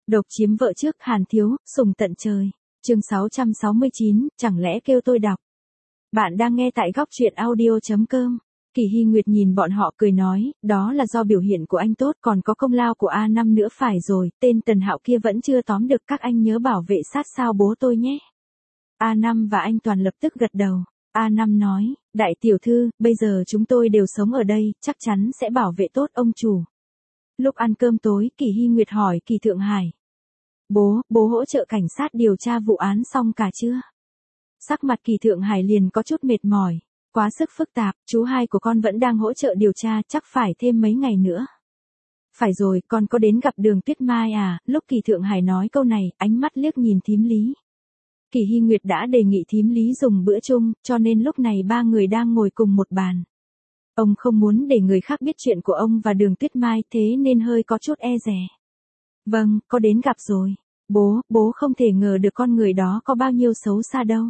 Độc chiếm vợ trước Hàn Thiếu, sùng tận trời. Chương 669, chẳng lẽ kêu tôi đọc. Bạn đang nghe tại góc truyện audio.com. Kỳ Hy Nguyệt nhìn bọn họ cười nói, đó là do biểu hiện của anh tốt, còn có công lao của A5 nữa phải rồi, tên Tần Hạo kia vẫn chưa tóm được, các anh nhớ bảo vệ sát sao bố tôi nhé. A5 và anh Toàn lập tức gật đầu. A5 nói, đại tiểu thư, bây giờ chúng tôi đều sống ở đây, chắc chắn sẽ bảo vệ tốt ông chủ. Lúc ăn cơm tối, Kỳ Hy Nguyệt hỏi Kỳ Thượng Hải. Bố hỗ trợ cảnh sát điều tra vụ án xong cả chưa? Sắc mặt Kỳ Thượng Hải liền có chút mệt mỏi. Quá sức phức tạp, chú hai của con vẫn đang hỗ trợ điều tra, chắc phải thêm mấy ngày nữa. Phải rồi, con có đến gặp Đường Tuyết Mai à? Lúc Kỳ Thượng Hải nói câu này, ánh mắt liếc nhìn thím Lý. Kỳ Hy Nguyệt đã đề nghị thím Lý dùng bữa chung, cho nên lúc này ba người đang ngồi cùng một bàn. Ông không muốn để người khác biết chuyện của ông và Đường Tuyết Mai, thế nên hơi có chút e dè. Vâng, có đến gặp rồi. Bố không thể ngờ được con người đó có bao nhiêu xấu xa đâu.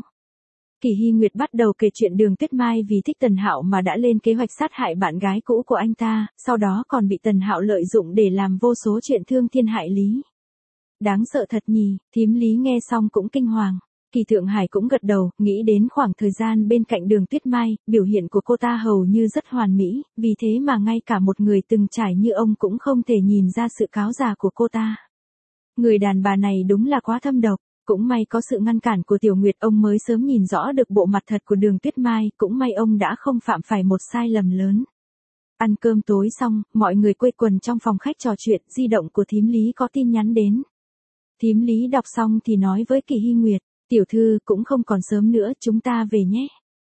Kỳ Hy Nguyệt bắt đầu kể chuyện Đường Tuyết Mai vì thích Tần Hạo mà đã lên kế hoạch sát hại bạn gái cũ của anh ta, sau đó còn bị Tần Hạo lợi dụng để làm vô số chuyện thương thiên hại lý. Đáng sợ thật nhỉ, thím Lý nghe xong cũng kinh hoàng. Kỳ Thượng Hải cũng gật đầu, nghĩ đến khoảng thời gian bên cạnh Đường Tuyết Mai, biểu hiện của cô ta hầu như rất hoàn mỹ, vì thế mà ngay cả một người từng trải như ông cũng không thể nhìn ra sự cáo già của cô ta. Người đàn bà này đúng là quá thâm độc, cũng may có sự ngăn cản của Tiểu Nguyệt ông mới sớm nhìn rõ được bộ mặt thật của Đường Tuyết Mai, cũng may ông đã không phạm phải một sai lầm lớn. Ăn cơm tối xong, mọi người quây quần trong phòng khách trò chuyện, di động của thím Lý có tin nhắn đến. Thím Lý đọc xong thì nói với Kỳ Hy Nguyệt. Tiểu thư, cũng không còn sớm nữa, chúng ta về nhé.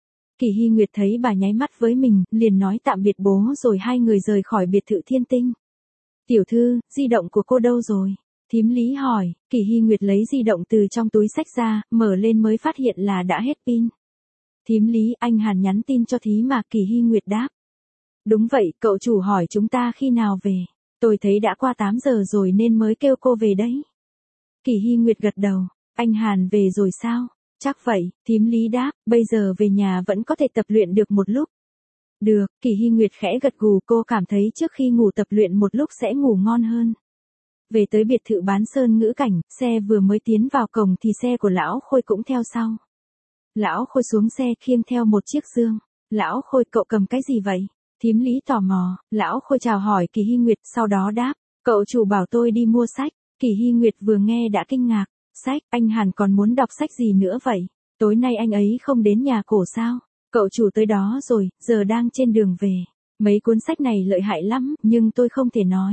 Kỳ Hy Nguyệt thấy bà nháy mắt với mình, liền nói tạm biệt bố rồi hai người rời khỏi biệt thự Thiên Tinh. Tiểu thư, di động của cô đâu rồi? Thím Lý hỏi. Kỳ Hy Nguyệt lấy di động từ trong túi xách ra, mở lên mới phát hiện là đã hết pin. Thím Lý, anh Hàn nhắn tin cho thím mà. Kỳ Hy Nguyệt đáp. Đúng vậy, cậu chủ hỏi chúng ta khi nào về. Tôi thấy đã qua 8 giờ rồi nên mới kêu cô về đấy. Kỳ Hy Nguyệt gật đầu. Anh Hàn về rồi sao? Chắc vậy, thím Lý đáp, bây giờ về nhà vẫn có thể tập luyện được một lúc. Được, Kỳ Hy Nguyệt khẽ gật gù, cô cảm thấy trước khi ngủ tập luyện một lúc sẽ ngủ ngon hơn. Về tới biệt thự Bán Sơn Ngữ Cảnh, xe vừa mới tiến vào cổng thì xe của Lão Khôi cũng theo sau. Lão Khôi xuống xe khiêng theo một chiếc dương. Lão Khôi, cậu cầm cái gì vậy? Thím Lý tò mò. Lão Khôi chào hỏi Kỳ Hy Nguyệt, sau đó đáp, cậu chủ bảo tôi đi mua sách. Kỳ Hy Nguyệt vừa nghe đã kinh ngạc. Sách, anh Hàn còn muốn đọc sách gì nữa vậy? Tối nay anh ấy không đến nhà cổ sao? Cậu chủ tới đó rồi, giờ đang trên đường về. Mấy cuốn sách này lợi hại lắm, nhưng tôi không thể nói.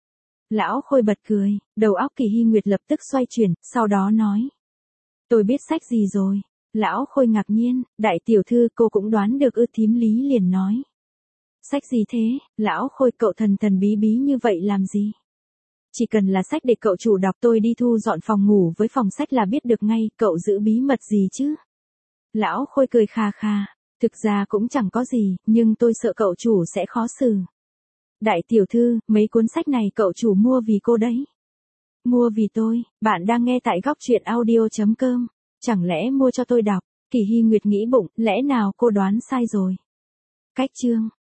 Lão Khôi bật cười, đầu óc Kỳ Hy Nguyệt lập tức xoay chuyển, sau đó nói. Tôi biết sách gì rồi. Lão Khôi ngạc nhiên, đại tiểu thư cô cũng đoán được ư? Thím Lý liền nói. Sách gì thế? Lão Khôi, cậu thần thần bí bí như vậy làm gì? Chỉ cần là sách để cậu chủ đọc, tôi đi thu dọn phòng ngủ với phòng sách là biết được ngay, cậu giữ bí mật gì chứ? Lão Khôi cười kha kha, thực ra cũng chẳng có gì, nhưng tôi sợ cậu chủ sẽ khó xử. Đại tiểu thư, mấy cuốn sách này cậu chủ mua vì cô đấy. Mua vì tôi, bạn đang nghe tại góc truyện audio.com, chẳng lẽ mua cho tôi đọc? Kỳ Hy Nguyệt nghĩ bụng, lẽ nào cô đoán sai rồi? Cách chương